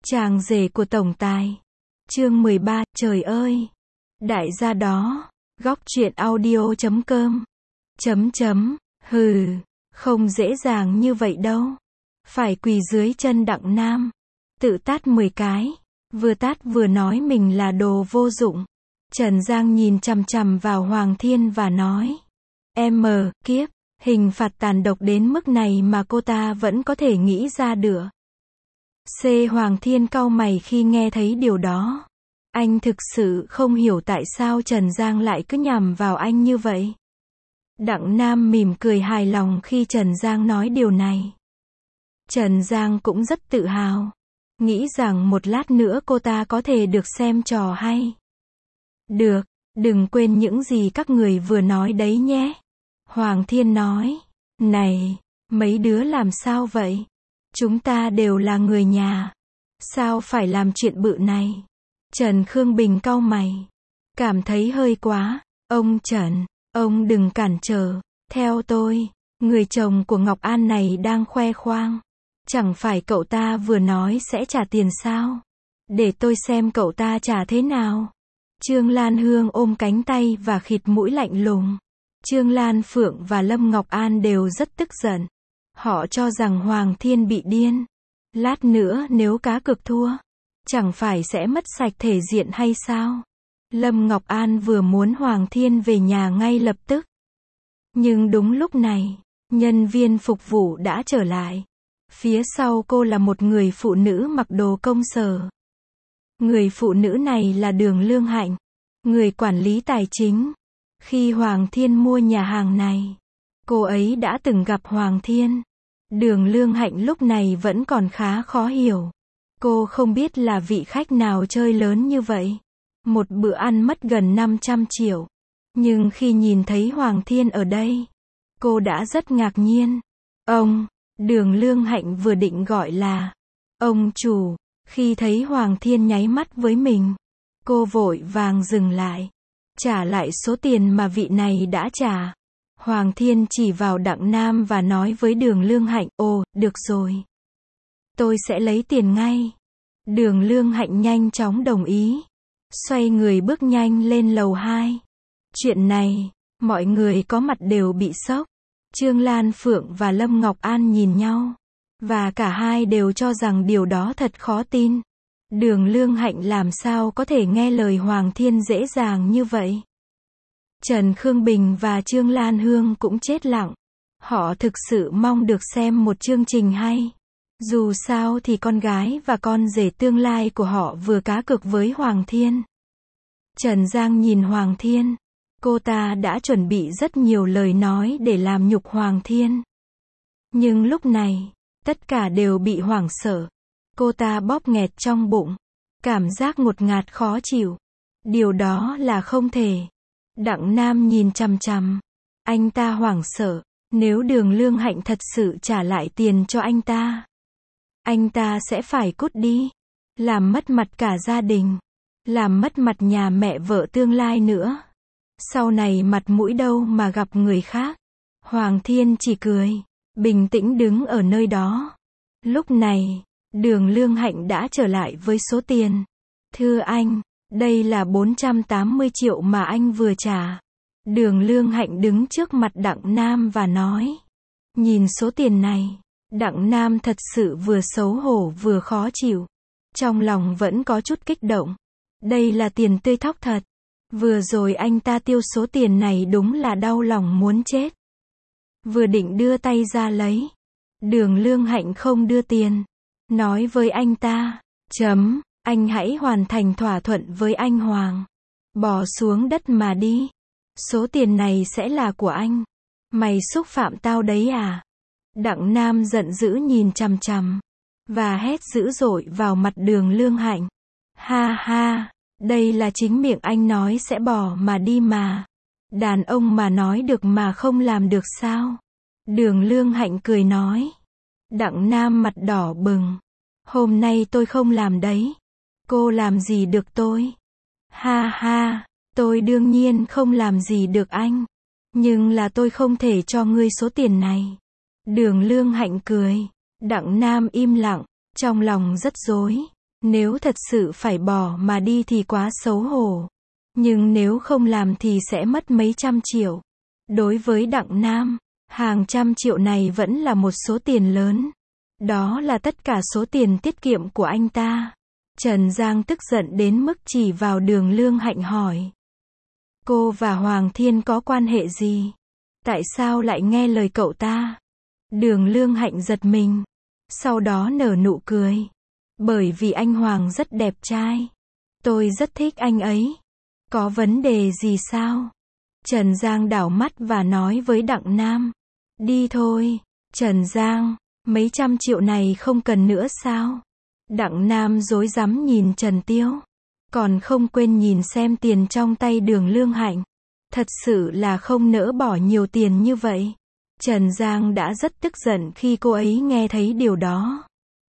Chàng rể của tổng tài. Chương 13, trời ơi! Đại gia đó. Góc truyện audio.com. Hừ, không dễ dàng như vậy đâu. Phải quỳ dưới chân Đặng Nam. Tự tát 10 cái. Vừa tát vừa nói mình là đồ vô dụng. Trần Giang nhìn chằm chằm vào Hoàng Thiên và nói. Kiếp, hình phạt tàn độc đến mức này mà cô ta vẫn có thể nghĩ ra được. Hoàng Thiên cau mày khi nghe thấy điều đó. Anh thực sự không hiểu tại sao Trần Giang lại cứ nhằm vào anh như vậy. Đặng Nam mỉm cười hài lòng khi Trần Giang nói điều này. Trần Giang cũng rất tự hào. Nghĩ rằng một lát nữa cô ta có thể được xem trò hay. Được, đừng quên những gì các người vừa nói đấy nhé. Hoàng Thiên nói. Này, mấy đứa làm sao vậy? Chúng ta đều là người nhà. Sao phải làm chuyện bự này? Trần Khương Bình cau mày. Cảm thấy hơi quá. Ông Trần, ông đừng cản trở. Theo tôi, người chồng của Ngọc An này đang khoe khoang. Chẳng phải cậu ta vừa nói sẽ trả tiền sao? Để tôi xem cậu ta trả thế nào. Trương Lan Hương ôm cánh tay và khịt mũi lạnh lùng. Trương Lan Phượng và Lâm Ngọc An đều rất tức giận. Họ cho rằng Hoàng Thiên bị điên. Lát nữa nếu cá cược thua, chẳng phải sẽ mất sạch thể diện hay sao? Lâm Ngọc An vừa muốn Hoàng Thiên về nhà ngay lập tức. Nhưng đúng lúc này, nhân viên phục vụ đã trở lại. Phía sau cô là một người phụ nữ mặc đồ công sở. Người phụ nữ này là Đường Lương Hạnh, người quản lý tài chính. Khi Hoàng Thiên mua nhà hàng này, cô ấy đã từng gặp Hoàng Thiên. Đường Lương Hạnh lúc này vẫn còn khá khó hiểu. Cô không biết là vị khách nào chơi lớn như vậy. Một bữa ăn mất gần 500 triệu. Nhưng khi nhìn thấy Hoàng Thiên ở đây, cô đã rất ngạc nhiên. Đường Lương Hạnh vừa định gọi là ông chủ, khi thấy Hoàng Thiên nháy mắt với mình, cô vội vàng dừng lại, trả lại số tiền mà vị này đã trả. Hoàng Thiên chỉ vào Đặng Nam và nói với Đường Lương Hạnh, được rồi. Tôi sẽ lấy tiền ngay. Đường Lương Hạnh nhanh chóng đồng ý. Xoay người bước nhanh lên lầu 2. Chuyện này, mọi người có mặt đều bị sốc. Trương Lan Phượng và Lâm Ngọc An nhìn nhau. Và cả hai đều cho rằng điều đó thật khó tin. Đường Lương Hạnh làm sao có thể nghe lời Hoàng Thiên dễ dàng như vậy? Trần Khương Bình và Trương Lan Hương cũng chết lặng. Họ thực sự mong được xem một chương trình hay. Dù sao thì con gái và con rể tương lai của họ vừa cá cược với Hoàng Thiên. Trần Giang nhìn Hoàng Thiên. Cô ta đã chuẩn bị rất nhiều lời nói để làm nhục Hoàng Thiên. Nhưng lúc này, tất cả đều bị hoảng sợ. Cô ta bóp nghẹt trong bụng. Cảm giác ngột ngạt khó chịu. Điều đó là không thể. Đặng Nam nhìn chằm chằm. Anh ta hoảng sợ. Nếu Đường Lương Hạnh thật sự trả lại tiền cho anh ta sẽ phải cút đi. Làm mất mặt cả gia đình. Làm mất mặt nhà mẹ vợ tương lai nữa. Sau này mặt mũi đâu mà gặp người khác. Hoàng Thiên chỉ cười, bình tĩnh đứng ở nơi đó. Lúc này, Đường Lương Hạnh đã trở lại với số tiền. Thưa anh, đây là 480 triệu mà anh vừa trả. Đường Lương Hạnh đứng trước mặt Đặng Nam và nói. Nhìn số tiền này, Đặng Nam thật sự vừa xấu hổ vừa khó chịu. Trong lòng vẫn có chút kích động. Đây là tiền tươi thóc thật. Vừa rồi anh ta tiêu số tiền này đúng là đau lòng muốn chết. Vừa định đưa tay ra lấy. Đường Lương Hạnh không đưa tiền. Nói với anh ta. Anh hãy hoàn thành thỏa thuận với anh Hoàng. Bỏ xuống đất mà đi. Số tiền này sẽ là của anh. Mày xúc phạm tao đấy à? Đặng Nam giận dữ nhìn chằm chằm. Và hét dữ dội vào mặt Đường Lương Hạnh. Ha ha. Đây là chính miệng anh nói sẽ bỏ mà đi mà. Đàn ông mà nói được mà không làm được sao? Đường Lương Hạnh cười nói. Đặng Nam mặt đỏ bừng. Hôm nay tôi không làm đấy. Cô làm gì được tôi? Ha ha, tôi đương nhiên không làm gì được anh. Nhưng là tôi không thể cho ngươi số tiền này. Đường Lương Hạnh cười. Đặng Nam im lặng, trong lòng rất rối. Nếu thật sự phải bỏ mà đi thì quá xấu hổ. Nhưng nếu không làm thì sẽ mất mấy trăm triệu. Đối với Đặng Nam, hàng trăm triệu này vẫn là một số tiền lớn. Đó là tất cả số tiền tiết kiệm của anh ta. Trần Giang tức giận đến mức chỉ vào Đường Lương Hạnh hỏi. Cô và Hoàng Thiên có quan hệ gì? Tại sao lại nghe lời cậu ta? Đường Lương Hạnh giật mình. Sau đó nở nụ cười. Bởi vì anh Hoàng rất đẹp trai. Tôi rất thích anh ấy. Có vấn đề gì sao? Trần Giang đảo mắt và nói với Đặng Nam. Đi thôi. Trần Giang, mấy trăm triệu này không cần nữa sao? Đặng Nam rối rắm nhìn Trần Tiêu. Còn không quên nhìn xem tiền trong tay Đường Lương Hạnh. Thật sự là không nỡ bỏ nhiều tiền như vậy. Trần Giang đã rất tức giận khi cô ấy nghe thấy điều đó.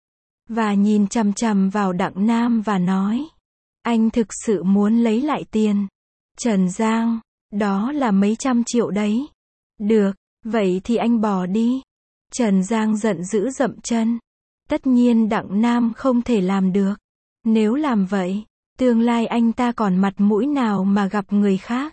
Và nhìn chằm chằm vào Đặng Nam và nói. Anh thực sự muốn lấy lại tiền. Trần Giang, đó là mấy trăm triệu đấy. Được, vậy thì anh bỏ đi. Trần Giang giận dữ dậm chân. Tất nhiên Đặng Nam không thể làm được. Nếu làm vậy, tương lai anh ta còn mặt mũi nào mà gặp người khác.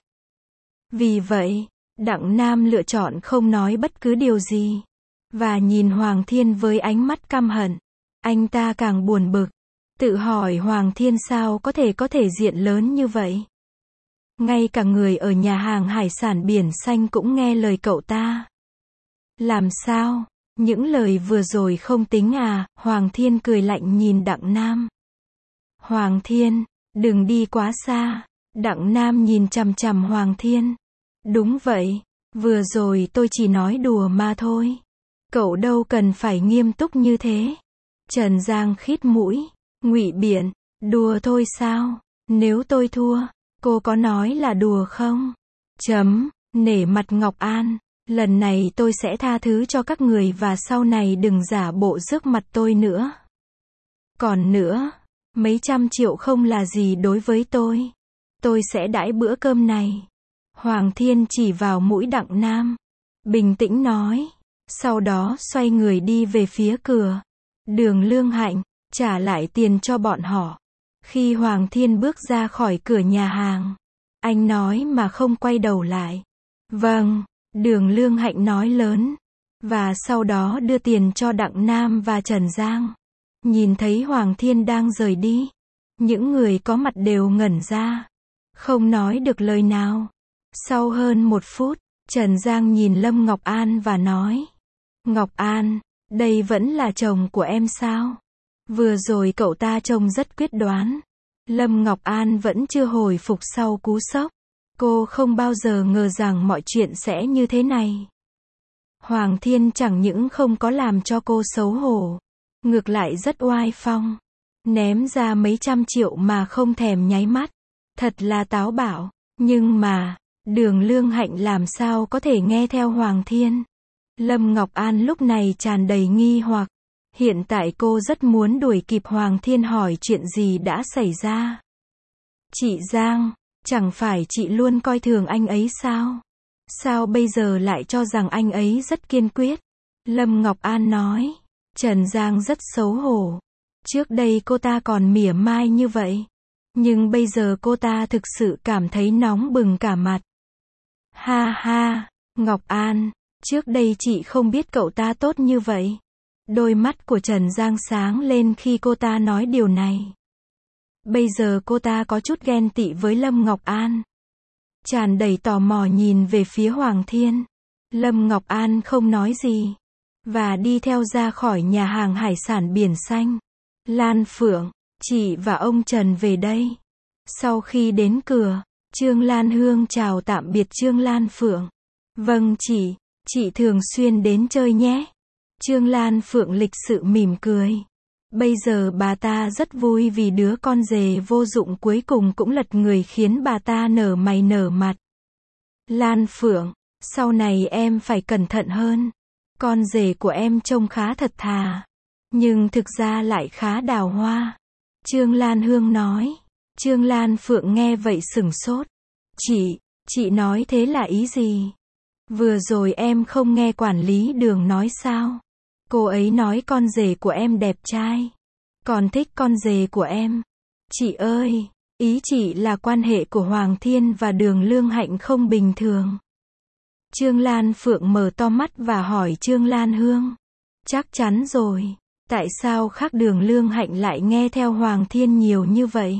Vì vậy, Đặng Nam lựa chọn không nói bất cứ điều gì. Và nhìn Hoàng Thiên với ánh mắt căm hận. Anh ta càng buồn bực. Tự hỏi Hoàng Thiên sao có thể diện lớn như vậy. Ngay cả người ở nhà hàng hải sản Biển Xanh cũng nghe lời cậu ta. Làm sao? Những lời vừa rồi không tính à? Hoàng Thiên cười lạnh nhìn Đặng Nam. Hoàng Thiên, đừng đi quá xa. Đặng Nam nhìn chằm chằm Hoàng Thiên. Đúng vậy, vừa rồi tôi chỉ nói đùa mà thôi. Cậu đâu cần phải nghiêm túc như thế. Trần Giang khít mũi, ngụy biện, đùa thôi sao? Nếu tôi thua, cô có nói là đùa không? Nể mặt Ngọc An, lần này tôi sẽ tha thứ cho các người và sau này đừng giả bộ rước mặt tôi nữa. Còn nữa, mấy trăm triệu không là gì đối với tôi. Tôi sẽ đãi bữa cơm này. Hoàng Thiên chỉ vào mũi Đặng Nam. Bình tĩnh nói. Sau đó xoay người đi về phía cửa. Đường Lương Hạnh, trả lại tiền cho bọn họ. Khi Hoàng Thiên bước ra khỏi cửa nhà hàng, anh nói mà không quay đầu lại. Vâng, Đường Lương Hạnh nói lớn. Và sau đó đưa tiền cho Đặng Nam và Trần Giang. Nhìn thấy Hoàng Thiên đang rời đi. Những người có mặt đều ngẩn ra. Không nói được lời nào. Sau hơn 1 phút, Trần Giang nhìn Lâm Ngọc An và nói. Ngọc An, đây vẫn là chồng của em sao? Vừa rồi cậu ta trông rất quyết đoán. Lâm Ngọc An vẫn chưa hồi phục sau cú sốc. Cô không bao giờ ngờ rằng mọi chuyện sẽ như thế này. Hoàng Thiên chẳng những không có làm cho cô xấu hổ. Ngược lại rất oai phong. Ném ra mấy trăm triệu mà không thèm nháy mắt. Thật là táo bạo. Nhưng mà, Đường Lương Hạnh làm sao có thể nghe theo Hoàng Thiên? Lâm Ngọc An lúc này tràn đầy nghi hoặc. Hiện tại cô rất muốn đuổi kịp Hoàng Thiên hỏi chuyện gì đã xảy ra. Chị Giang, chẳng phải chị luôn coi thường anh ấy sao? Sao bây giờ lại cho rằng anh ấy rất kiên quyết? Lâm Ngọc An nói. Trần Giang rất xấu hổ. Trước đây cô ta còn mỉa mai như vậy. Nhưng bây giờ cô ta thực sự cảm thấy nóng bừng cả mặt. Ha ha, Ngọc An, trước đây chị không biết cậu ta tốt như vậy. Đôi mắt của Trần Giang sáng lên khi cô ta nói điều này. Bây giờ cô ta có chút ghen tị với Lâm Ngọc An. Tràn đầy tò mò nhìn về phía Hoàng Thiên. Lâm Ngọc An không nói gì. Và đi theo ra khỏi nhà hàng hải sản Biển Xanh. Lan Phượng, chị và ông Trần về đây. Sau khi đến cửa, Trương Lan Hương chào tạm biệt Trương Lan Phượng. Vâng chị thường xuyên đến chơi nhé. Trương Lan Phượng lịch sự mỉm cười. Bây giờ bà ta rất vui vì đứa con rể vô dụng cuối cùng cũng lật người khiến bà ta nở mày nở mặt. Lan Phượng, sau này em phải cẩn thận hơn. Con rể của em trông khá thật thà. Nhưng thực ra lại khá đào hoa. Trương Lan Hương nói. Trương Lan Phượng nghe vậy sửng sốt. Chị nói thế là ý gì? Vừa rồi em không nghe quản lý Đường nói sao? Cô ấy nói con rể của em đẹp trai. Còn thích con rể của em. Chị ơi, ý chị là quan hệ của Hoàng Thiên và Đường Lương Hạnh không bình thường. Trương Lan Phượng mở to mắt và hỏi Trương Lan Hương. Chắc chắn rồi. Tại sao khác Đường Lương Hạnh lại nghe theo Hoàng Thiên nhiều như vậy?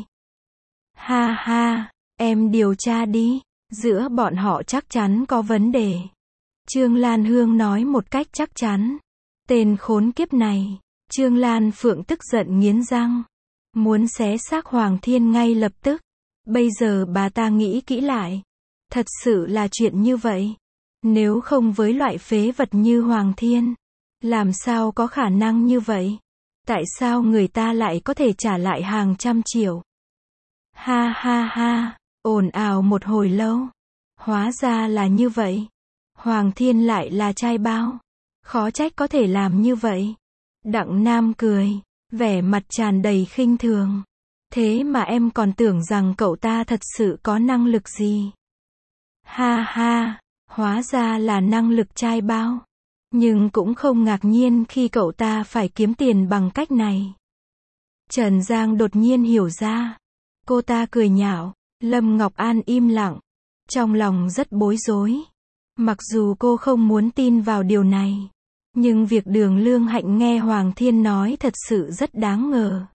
Ha ha, em điều tra đi. Giữa bọn họ chắc chắn có vấn đề. Trương Lan Hương nói một cách chắc chắn. Tên khốn kiếp này. Trương Lan Phượng tức giận nghiến răng. Muốn xé xác Hoàng Thiên ngay lập tức. Bây giờ bà ta nghĩ kỹ lại. Thật sự là chuyện như vậy. Nếu không với loại phế vật như Hoàng Thiên, làm sao có khả năng như vậy? Tại sao người ta lại có thể trả lại hàng trăm triệu? Ha ha ha, ồn ào một hồi lâu. Hóa ra là như vậy. Hoàng Thiên lại là trai bao. Khó trách có thể làm như vậy. Đặng Nam cười, vẻ mặt tràn đầy khinh thường. Thế mà em còn tưởng rằng cậu ta thật sự có năng lực gì? Ha ha, hóa ra là năng lực trai bao. Nhưng cũng không ngạc nhiên khi cậu ta phải kiếm tiền bằng cách này. Trần Giang đột nhiên hiểu ra. Cô ta cười nhạo. Lâm Ngọc An im lặng. Trong lòng rất bối rối. Mặc dù cô không muốn tin vào điều này. Nhưng việc Đường Lương Hạnh nghe Hoàng Thiên nói thật sự rất đáng ngờ.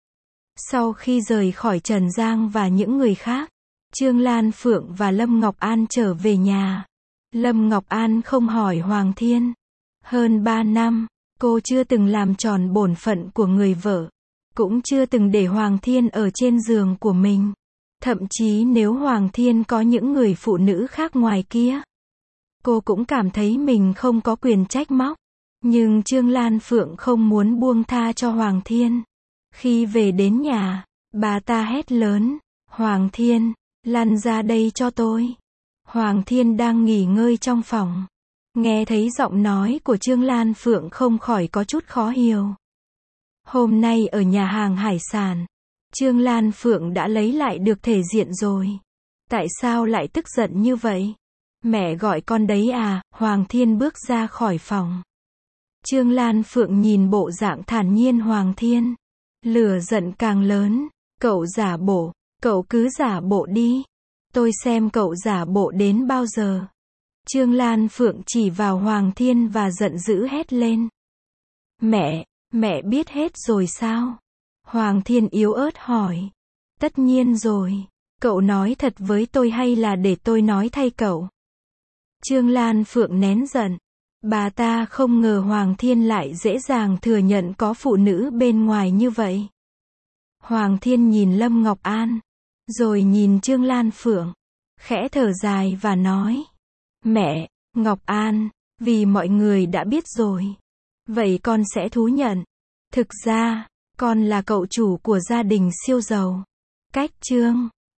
Sau khi rời khỏi Trần Giang và những người khác, Trương Lan Phượng và Lâm Ngọc An trở về nhà. Lâm Ngọc An không hỏi Hoàng Thiên. Hơn 3 năm, cô chưa từng làm tròn bổn phận của người vợ. Cũng chưa từng để Hoàng Thiên ở trên giường của mình. Thậm chí nếu Hoàng Thiên có những người phụ nữ khác ngoài kia, cô cũng cảm thấy mình không có quyền trách móc. Nhưng Trương Lan Phượng không muốn buông tha cho Hoàng Thiên. Khi về đến nhà, bà ta hét lớn. Hoàng Thiên, lăn ra đây cho tôi. Hoàng Thiên đang nghỉ ngơi trong phòng. Nghe thấy giọng nói của Trương Lan Phượng không khỏi có chút khó hiểu. Hôm nay ở nhà hàng hải sản, Trương Lan Phượng đã lấy lại được thể diện rồi. Tại sao lại tức giận như vậy? Mẹ gọi con đấy à? Hoàng Thiên bước ra khỏi phòng. Trương Lan Phượng nhìn bộ dạng thản nhiên Hoàng Thiên. Lửa giận càng lớn. Cậu giả bộ, cậu cứ giả bộ đi. Tôi xem cậu giả bộ đến bao giờ. Trương Lan Phượng chỉ vào Hoàng Thiên và giận dữ hét lên. Mẹ biết hết rồi sao? Hoàng Thiên yếu ớt hỏi. Tất nhiên rồi. Cậu nói thật với tôi hay là để tôi nói thay cậu? Trương Lan Phượng nén giận. Bà ta không ngờ Hoàng Thiên lại dễ dàng thừa nhận có phụ nữ bên ngoài như vậy. Hoàng Thiên nhìn Lâm Ngọc An, rồi nhìn Trương Lan Phượng, khẽ thở dài và nói. Mẹ, Ngọc An, vì mọi người đã biết rồi. Vậy con sẽ thú nhận. Thực ra, con là cậu chủ của gia đình siêu giàu. Cách chương